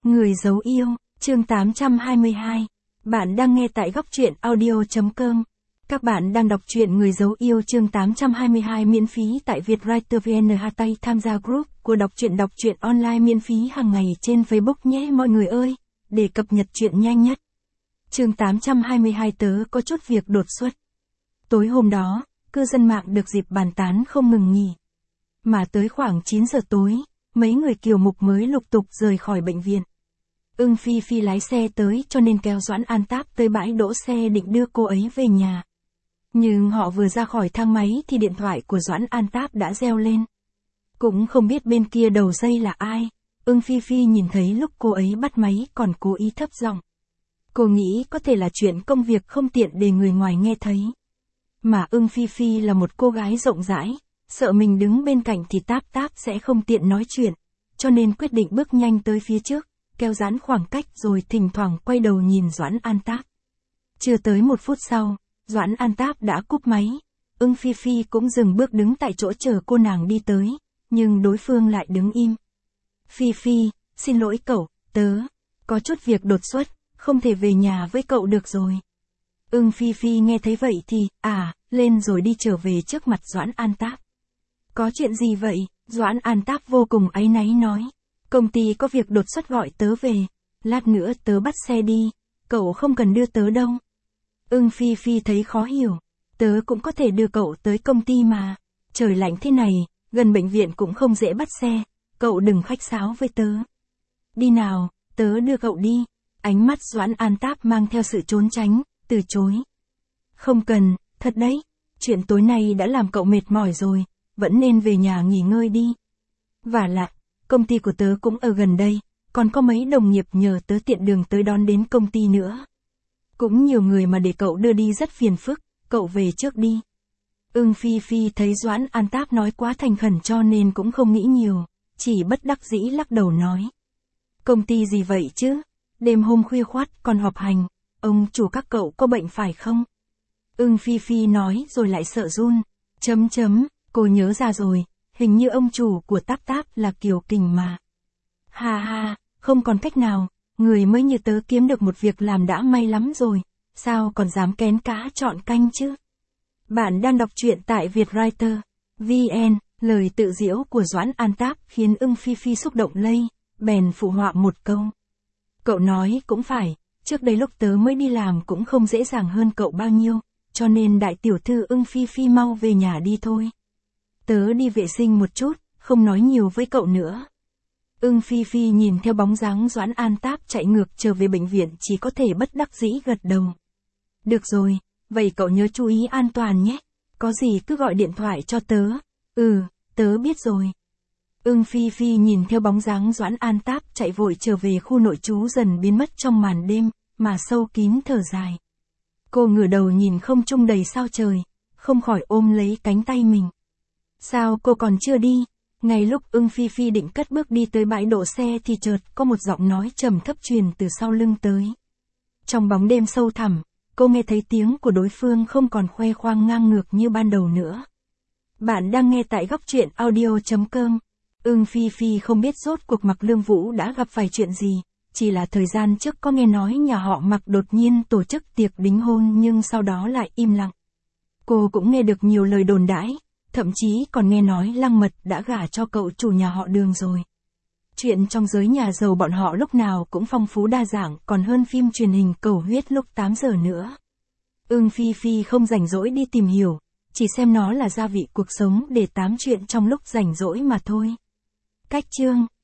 Người giấu yêu, chương 822. Bạn đang nghe tại góc truyện audio.com. Các bạn đang đọc truyện Người giấu yêu chương 822 miễn phí tại Vietwriter VN. Hãy tham gia group của đọc truyện online miễn phí hàng ngày trên Facebook nhé mọi người ơi, để cập nhật truyện nhanh nhất. Chương 822 tớ có chút việc đột xuất. Tối hôm đó, cư dân mạng được dịp bàn tán không ngừng nghỉ. Mà tới khoảng 9 giờ tối, mấy người kiều mục mới lục tục rời khỏi bệnh viện. Ưng Phi Phi lái xe tới cho nên kéo Doãn An Táp tới bãi đỗ xe định đưa cô ấy về nhà. Nhưng họ vừa ra khỏi thang máy thì điện thoại của Doãn An Táp đã reo lên. Cũng không biết bên kia đầu dây là ai, Ưng Phi Phi nhìn thấy lúc cô ấy bắt máy còn cố ý thấp giọng. Cô nghĩ có thể là chuyện công việc không tiện để người ngoài nghe thấy. Mà Ưng Phi Phi là một cô gái rộng rãi, sợ mình đứng bên cạnh thì Táp Táp sẽ không tiện nói chuyện, cho nên quyết định bước nhanh tới phía trước, kéo giãn khoảng cách rồi thỉnh thoảng quay đầu nhìn Doãn An Táp. Chưa tới 1 phút sau, Doãn An Táp đã cúp máy, Ưng Phi Phi cũng dừng bước đứng tại chỗ chờ cô nàng đi tới, nhưng đối phương lại đứng im. Phi Phi, xin lỗi cậu, tớ có chút việc đột xuất, không thể về nhà với cậu được rồi. Ưng Phi Phi nghe thấy vậy thì, lên rồi đi trở về trước mặt Doãn An Táp. Có chuyện gì vậy? Doãn An Táp vô cùng áy náy nói. Công ty có việc đột xuất gọi tớ về, lát nữa tớ bắt xe đi, cậu không cần đưa tớ đâu. Ưng Phi Phi thấy khó hiểu, tớ cũng có thể đưa cậu tới công ty mà, trời lạnh thế này, gần bệnh viện cũng không dễ bắt xe, cậu đừng khách sáo với tớ. Đi nào, tớ đưa cậu đi. Ánh mắt Doãn An Táp mang theo sự trốn tránh, từ chối. Không cần, thật đấy, chuyện tối nay đã làm cậu mệt mỏi rồi, vẫn nên về nhà nghỉ ngơi đi. Vả lại, công ty của tớ cũng ở gần đây, còn có mấy đồng nghiệp nhờ tớ tiện đường tới đón đến công ty nữa. Cũng nhiều người mà để cậu đưa đi rất phiền phức, cậu về trước đi. Ưng Phi Phi thấy Doãn An Táp nói quá thành khẩn cho nên cũng không nghĩ nhiều, chỉ bất đắc dĩ lắc đầu nói. Công ty gì vậy chứ? Đêm hôm khuya khoắt còn họp hành, ông chủ các cậu có bệnh phải không? Ưng Phi Phi nói rồi lại sợ run. Cô nhớ ra rồi, hình như ông chủ của Táp Táp là Kiều Kình mà. Ha, không còn cách nào, người mới như tớ kiếm được một việc làm đã may lắm rồi, sao còn dám kén cá chọn canh chứ? Bạn đang đọc truyện tại Vietwriter VN, lời tự giễu của Doãn An Táp khiến Ưng Phi Phi xúc động lây, bèn phụ họa một câu. Cậu nói cũng phải, trước đây lúc tớ mới đi làm cũng không dễ dàng hơn cậu bao nhiêu, cho nên đại tiểu thư Ưng Phi Phi mau về nhà đi thôi. Tớ đi vệ sinh một chút, không nói nhiều với cậu nữa. Ưng Phi Phi nhìn theo bóng dáng Doãn An Táp chạy ngược trở về bệnh viện chỉ có thể bất đắc dĩ gật đầu. Được rồi, vậy cậu nhớ chú ý an toàn nhé, có gì cứ gọi điện thoại cho tớ. Tớ biết rồi. Ưng Phi Phi nhìn theo bóng dáng Doãn An Táp chạy vội trở về khu nội trú dần biến mất trong màn đêm, mà sâu kín thở dài. Cô ngửa đầu nhìn không trung đầy sao trời, không khỏi ôm lấy cánh tay mình. Sao cô còn chưa đi? Ngay lúc Ưng Phi Phi định cất bước đi tới bãi đỗ xe thì chợt có một giọng nói trầm thấp truyền từ sau lưng tới. Trong bóng đêm sâu thẳm, cô nghe thấy tiếng của đối phương không còn khoe khoang ngang ngược như ban đầu nữa. Bạn đang nghe tại góc truyện audio.com. Ưng Phi Phi không biết rốt cuộc Mạc Lương Vũ đã gặp phải chuyện gì, chỉ là thời gian trước có nghe nói nhà họ Mạc đột nhiên tổ chức tiệc đính hôn nhưng sau đó lại im lặng. Cô cũng nghe được nhiều lời đồn đãi, thậm chí còn nghe nói Lăng Mật đã gả cho cậu chủ nhà họ Đường rồi. Chuyện trong giới nhà giàu bọn họ lúc nào cũng phong phú đa dạng còn hơn phim truyền hình Cầu Huyết lúc 8 giờ nữa. Ưng Phi Phi không rảnh rỗi đi tìm hiểu, chỉ xem nó là gia vị cuộc sống để tám chuyện trong lúc rảnh rỗi mà thôi. Cách chương